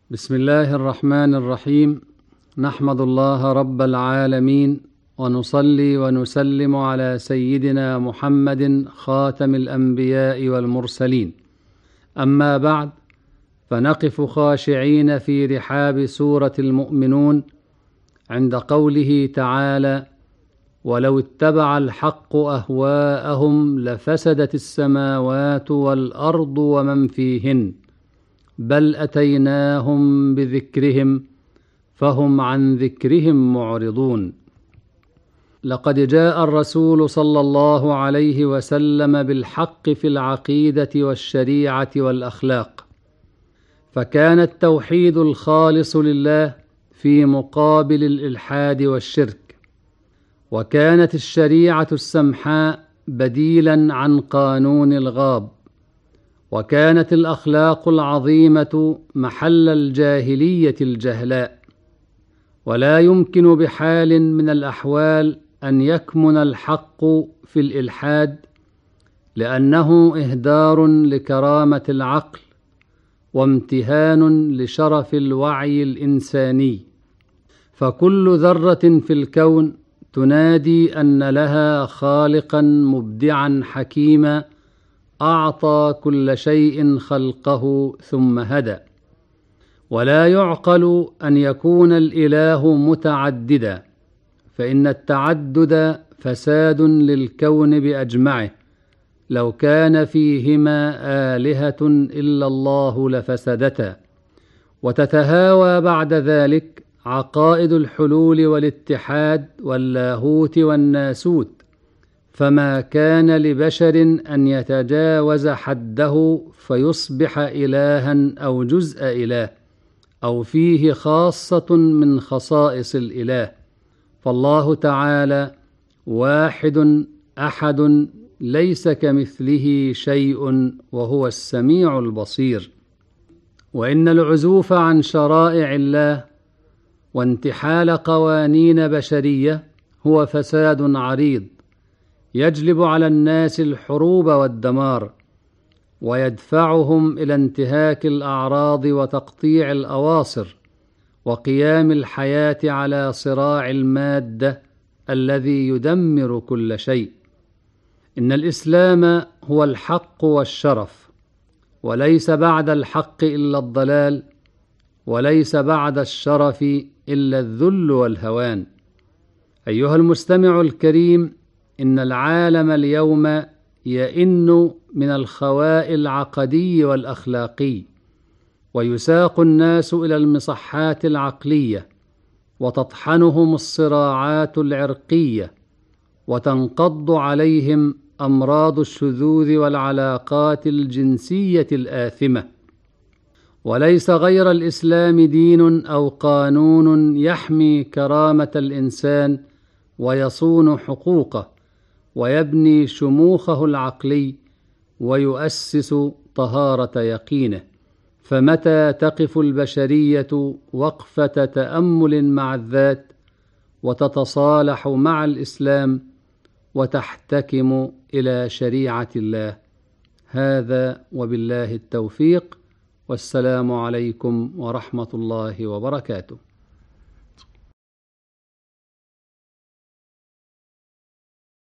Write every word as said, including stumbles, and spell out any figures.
بسم الله الرحمن الرحيم. نحمد الله رب العالمين، ونصلي ونسلم على سيدنا محمد خاتم الأنبياء والمرسلين. أما بعد، فنقف خاشعين في رحاب سورة المؤمنون عند قوله تعالى: ولو اتبع الحق أهواءهم لفسدت السماوات والأرض ومن فيهن بل أتيناهم بذكرهم فهم عن ذكرهم معرضون. لقد جاء الرسول صلى الله عليه وسلم بالحق في العقيدة والشريعة والأخلاق، فكان التوحيد الخالص لله في مقابل الإلحاد والشرك، وكانت الشريعة السمحاء بديلا عن قانون الغاب، وكانت الأخلاق العظيمة محل الجاهلية الجهلاء. ولا يمكن بحال من الأحوال أن يكمن الحق في الإلحاد، لأنه إهدار لكرامة العقل وامتهان لشرف الوعي الإنساني. فكل ذرة في الكون تنادي أن لها خالقا مبدعا حكيما أعطى كل شيء خلقه ثم هدى. ولا يعقل أن يكون الإله متعددا، فإن التعدد فساد للكون بأجمعه. لو كان فيهما آلهة إلا الله لفسدتا. وتتهاوى بعد ذلك عقائد الحلول والاتحاد واللاهوت والناسوت، فما كان لبشر أن يتجاوز حده فيصبح إلها أو جزء إله، أو فيه خاصة من خصائص الإله. فالله تعالى واحد أحد ليس كمثله شيء، وهو السميع البصير. وإن العزوف عن شرائع الله وانتحال قوانين بشرية هو فساد عريض يجلب على الناس الحروب والدمار، ويدفعهم إلى انتهاك الأعراض وتقطيع الأواصر، وقيام الحياة على صراع المادة الذي يدمر كل شيء. إن الإسلام هو الحق والشرف، وليس بعد الحق إلا الضلال، وليس بعد الشرف إلا الذل والهوان. أيها المستمع الكريم، إن العالم اليوم يئن من الخواء العقدي والأخلاقي، ويساق الناس إلى المصحات العقلية، وتطحنهم الصراعات العرقية، وتنقض عليهم أمراض الشذوذ والعلاقات الجنسية الآثمة. وليس غير الإسلام دين أو قانون يحمي كرامة الإنسان ويصون حقوقه ويبني شموخه العقلي ويؤسس طهارة يقينه. فمتى تقف البشرية وقفة تأمل مع الذات، وتتصالح مع الإسلام، وتحتكم إلى شريعة الله؟ هذا وبالله التوفيق، والسلام عليكم ورحمة الله وبركاته.